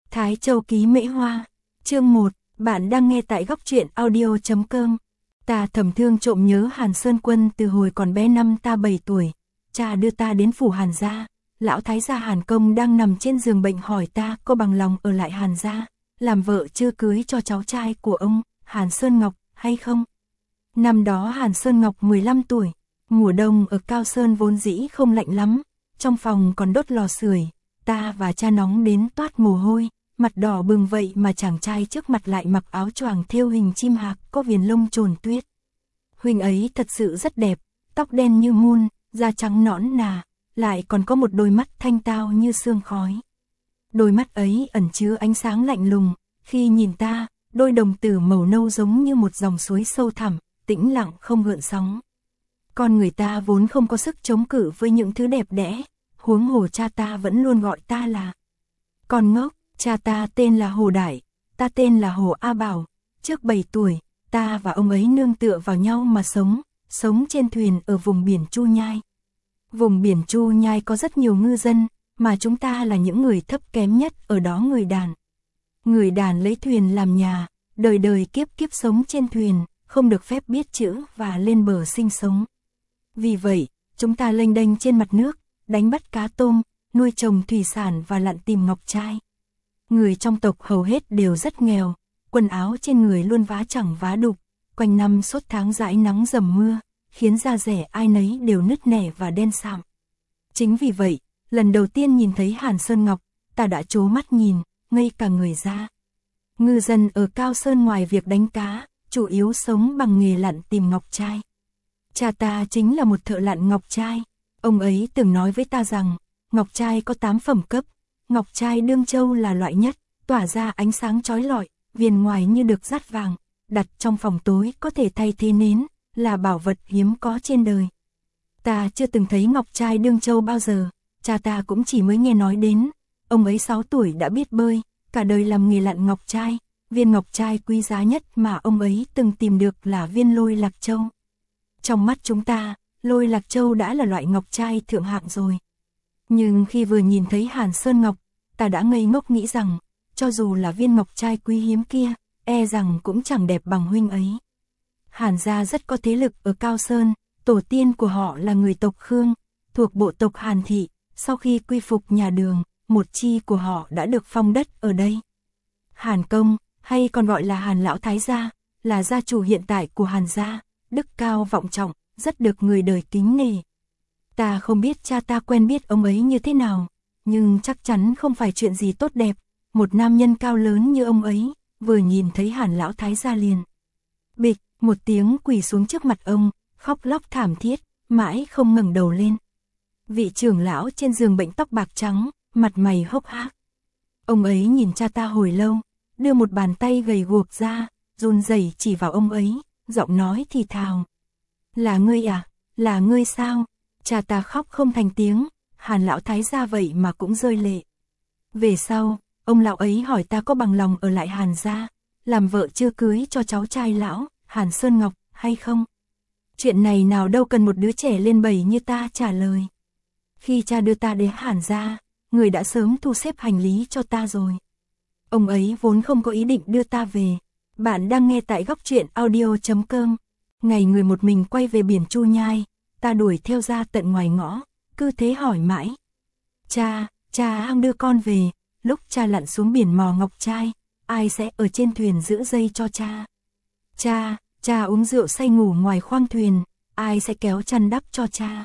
Thái Châu ký Mễ Hoa. Chương 1, bạn đang nghe tại góc truyện audio.com. Ta thầm thương trộm nhớ Hàn Sơn Quân từ hồi còn bé, năm ta 7 tuổi. Cha đưa ta đến phủ Hàn gia. Lão thái gia Hàn Công đang nằm trên giường bệnh, hỏi ta có bằng lòng ở lại Hàn gia, làm vợ chưa cưới cho cháu trai của ông, Hàn Sơn Ngọc, hay không? Năm đó Hàn Sơn Ngọc 15 tuổi. Mùa đông ở Cao Sơn vốn dĩ không lạnh lắm, trong phòng còn đốt lò sưởi. Ta và cha nóng đến toát mồ hôi, mặt đỏ bừng, vậy mà chàng trai trước mặt lại mặc áo choàng thêu hình chim hạc có viền lông trồn tuyết. Huynh ấy thật sự rất đẹp, tóc đen như mun, da trắng nõn nà, lại còn có một đôi mắt thanh tao như sương khói. Đôi mắt ấy ẩn chứa ánh sáng lạnh lùng, khi nhìn ta, đôi đồng tử màu nâu giống như một dòng suối sâu thẳm, tĩnh lặng không gợn sóng. Con người ta vốn không có sức chống cự với những thứ đẹp đẽ, huống hồ cha ta vẫn luôn gọi ta là con ngốc. Cha ta tên là Hồ Đại, ta tên là Hồ A Bảo. Trước 7 tuổi, ta và ông ấy nương tựa vào nhau mà sống trên thuyền ở vùng biển Chu Nhai. Vùng biển Chu Nhai có rất nhiều ngư dân, mà chúng ta là những người thấp kém nhất ở đó. Người đàn lấy thuyền làm nhà, đời đời kiếp kiếp sống trên thuyền, không được phép biết chữ và lên bờ sinh sống. Vì vậy, chúng ta lênh đênh trên mặt nước, đánh bắt cá tôm, nuôi trồng thủy sản và lặn tìm ngọc trai. Người trong tộc hầu hết đều rất nghèo, quần áo trên người luôn vá chẳng vá đục, quanh năm suốt tháng dãi nắng dầm mưa, khiến da rẻ ai nấy đều nứt nẻ và đen sạm. Chính vì vậy, lần đầu tiên nhìn thấy Hàn Sơn Ngọc, ta đã trố mắt nhìn, ngây cả người ra. Ngư dân ở Cao Sơn ngoài việc đánh cá, chủ yếu sống bằng nghề lặn tìm ngọc trai. Cha ta chính là một thợ lặn ngọc trai. Ông ấy từng nói với ta rằng, ngọc trai có 8 phẩm cấp. Ngọc trai đương châu là loại nhất, tỏa ra ánh sáng chói lọi, viền ngoài như được dát vàng, đặt trong phòng tối có thể thay thế nến, là bảo vật hiếm có trên đời. Ta chưa từng thấy ngọc trai đương châu bao giờ, cha ta cũng chỉ mới nghe nói đến. Ông ấy 6 tuổi đã biết bơi, cả đời làm nghề lặn ngọc trai. Viên ngọc trai quý giá nhất mà ông ấy từng tìm được là viên Lôi Lạc Châu. Trong mắt chúng ta, Lôi Lạc Châu đã là loại ngọc trai thượng hạng rồi. Nhưng khi vừa nhìn thấy Hàn Sơn Ngọc, ta đã ngây ngốc nghĩ rằng, cho dù là viên ngọc trai quý hiếm kia, e rằng cũng chẳng đẹp bằng huynh ấy. Hàn gia rất có thế lực ở Cao Sơn, tổ tiên của họ là người tộc Khương, thuộc bộ tộc Hàn Thị. Sau khi quy phục nhà Đường, một chi của họ đã được phong đất ở đây. Hàn Công, hay còn gọi là Hàn Lão Thái gia, là gia chủ hiện tại của Hàn gia, đức cao vọng trọng, rất được người đời kính nể. Ta không biết cha ta quen biết ông ấy như thế nào, nhưng chắc chắn không phải chuyện gì tốt đẹp. Một nam nhân cao lớn như ông ấy, vừa nhìn thấy Hàn Lão Thái gia liền bịch một tiếng quỳ xuống trước mặt ông, khóc lóc thảm thiết, mãi không ngẩng đầu lên. Vị trưởng lão trên giường bệnh tóc bạc trắng, mặt mày hốc hác. Ông ấy nhìn cha ta hồi lâu, đưa một bàn tay gầy guộc ra, run rẩy chỉ vào ông ấy, giọng nói thì thào. Là ngươi à? Là ngươi sao? Cha ta khóc không thành tiếng, Hàn Lão Thái gia vậy mà cũng rơi lệ. Về sau, ông lão ấy hỏi ta có bằng lòng ở lại Hàn gia, làm vợ chưa cưới cho cháu trai lão, Hàn Sơn Ngọc, hay không? Chuyện này nào đâu cần một đứa trẻ lên 7 như ta trả lời. Khi cha đưa ta đến Hàn gia, người đã sớm thu xếp hành lý cho ta rồi. Ông ấy vốn không có ý định đưa ta về. Bạn đang nghe tại góc truyện audio.com. Ngày người một mình quay về biển Chu Nhai, ta đuổi theo ra tận ngoài ngõ, cứ thế hỏi mãi. Cha hang đưa con về, lúc cha lặn xuống biển mò ngọc trai, ai sẽ ở trên thuyền giữ dây cho cha? Cha uống rượu say ngủ ngoài khoang thuyền, ai sẽ kéo chăn đắp cho cha?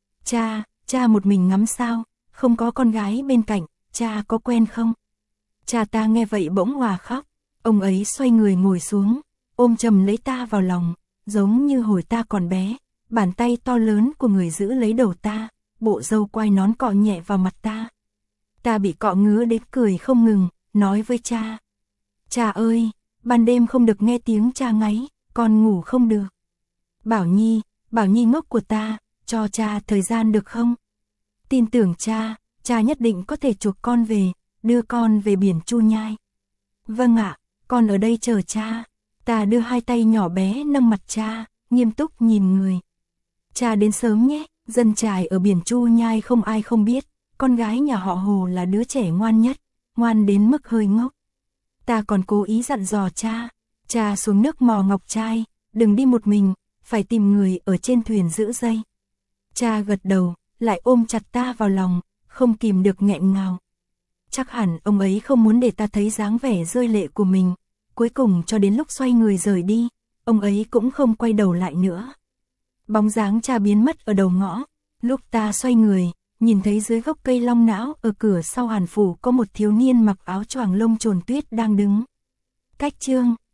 Cha một mình ngắm sao, không có con gái bên cạnh, cha có quen không? Cha ta nghe vậy bỗng òa khóc, ông ấy xoay người ngồi xuống, ôm chầm lấy ta vào lòng, giống như hồi ta còn bé, bàn tay to lớn của người giữ lấy đầu ta, bộ râu quai nón cọ nhẹ vào mặt ta. Ta bị cọ ngứa đến cười không ngừng, nói với cha. Cha ơi, ban đêm không được nghe tiếng cha ngáy, con ngủ không được. Bảo Nhi ngốc của ta, cho cha thời gian được không? Tin tưởng cha nhất định có thể chuộc con về, đưa con về biển Chu Nhai. Vâng ạ, con ở đây chờ cha. Ta đưa hai tay nhỏ bé nâng mặt cha, nghiêm túc nhìn người. Cha đến sớm nhé, dân chài ở biển Chu Nhai không ai không biết, con gái nhà họ Hồ là đứa trẻ ngoan nhất, ngoan đến mức hơi ngốc. Ta còn cố ý dặn dò cha xuống nước mò ngọc trai, đừng đi một mình, phải tìm người ở trên thuyền giữ dây. Cha gật đầu, lại ôm chặt ta vào lòng, không kìm được nghẹn ngào. Chắc hẳn ông ấy không muốn để ta thấy dáng vẻ rơi lệ của mình, cuối cùng cho đến lúc xoay người rời đi, ông ấy cũng không quay đầu lại nữa. Bóng dáng cha biến mất ở đầu ngõ, lúc ta xoay người, nhìn thấy dưới gốc cây long não ở cửa sau Hàn phủ có một thiếu niên mặc áo choàng lông trồn tuyết đang đứng. Cách chương